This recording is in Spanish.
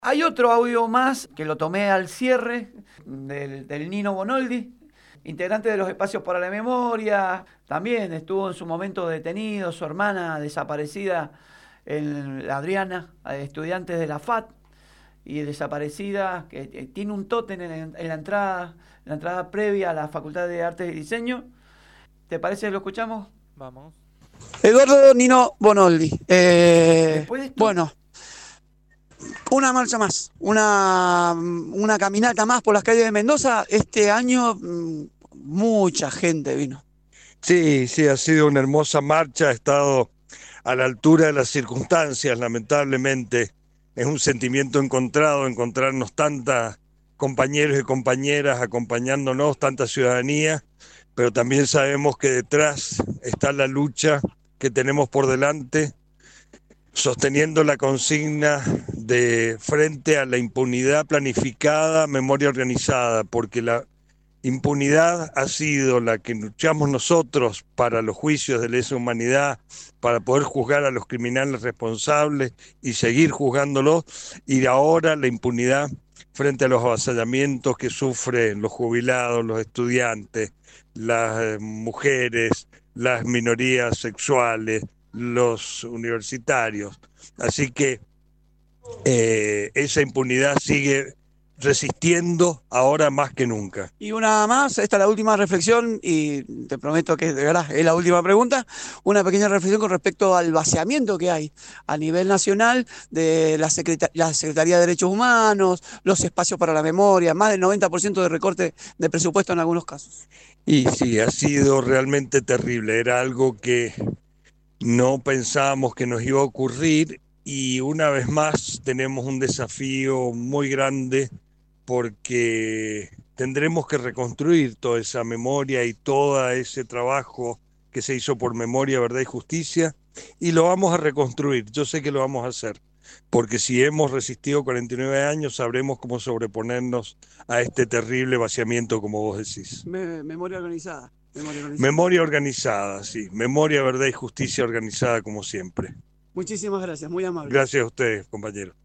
Hay otro audio más que lo tomé al cierre del Nino Bonoldi, integrante de los Espacios para la Memoria. También estuvo en su momento detenido, su hermana desaparecida, la Adriana, estudiantes de la FAT, y desaparecida, que tiene un tótem en la entrada previa a la Facultad de Artes y Diseño. ¿Te parece que lo escuchamos? Vamos. Eduardo Nino Bonoldi. Después de esto, Bueno, una marcha más, una caminata más por las calles de Mendoza. Este año mucha gente vino. Sí, sí, ha sido una hermosa marcha, ha estado a la altura de las circunstancias, lamentablemente. Es un sentimiento encontrado, encontrarnos tantas compañeros y compañeras acompañándonos, tanta ciudadanía, pero también sabemos que detrás está la lucha que tenemos por delante, sosteniendo la consigna de frente a la impunidad planificada, memoria organizada, porque la impunidad ha sido la que luchamos nosotros para los juicios de lesa humanidad, para poder juzgar a los criminales responsables y seguir juzgándolos, y ahora la impunidad frente a los avasallamientos que sufren los jubilados, los estudiantes, las mujeres, las minorías sexuales, los universitarios. Así que esa impunidad sigue resistiendo ahora más que nunca. Y una más, esta es la última reflexión y te prometo que de verdad es la última pregunta, una pequeña reflexión con respecto al vaciamiento que hay a nivel nacional de la Secretaría de Derechos Humanos, los espacios para la memoria, más del 90% de recorte de presupuesto en algunos casos. Y sí, ha sido realmente terrible, era algo que no pensábamos que nos iba a ocurrir y una vez más tenemos un desafío muy grande porque tendremos que reconstruir toda esa memoria y todo ese trabajo que se hizo por Memoria, Verdad y Justicia, y lo vamos a reconstruir. Yo sé que lo vamos a hacer, porque si hemos resistido 49 años, sabremos cómo sobreponernos a este terrible vaciamiento, como vos decís. Memoria organizada. Memoria organizada, sí. Memoria, Verdad y Justicia organizada como siempre. Muchísimas gracias, muy amable. Gracias a ustedes, compañeros.